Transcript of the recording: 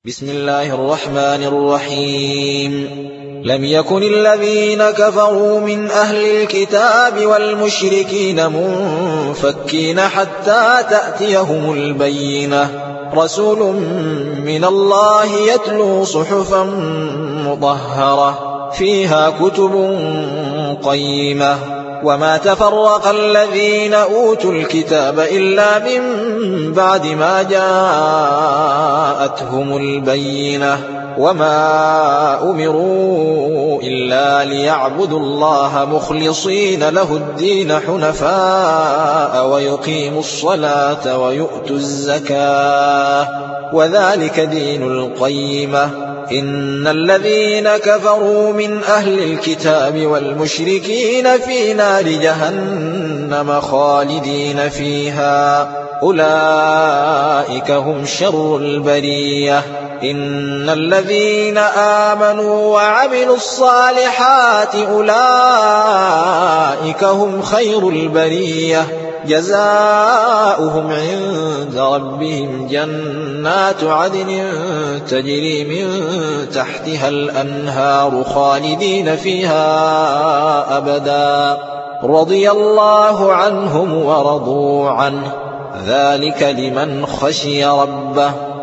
بسم الله الرحمن الرحيم لم يكن الذين كفروا من أهل الكتاب والمشركين منفكين حتى تأتيهم البينة رسول من الله يتلو صحفا مطهرة فيها كتب قيمة وما تفرق الذين أوتوا الكتاب إلا من بعد ما جاءتهم البينة وما أمروا إلا ليعبدوا الله مخلصين له الدين حنفاء ويقيموا الصلاة ويؤتوا الزكاة وذلك دين القيمة إن الذين كفروا من أهل الكتاب والمشركين في نار جهنم خالدين فيها أولئك هم شر البرية إن الذين آمنوا وعملوا الصالحات أولئك هم خير البرية جزاؤهم عند ربهم جنات عدن تجري من تحتها الأنهار خالدين فيها أبدا رضي الله عنهم ورضوا عنه ذلك لمن خشي ربه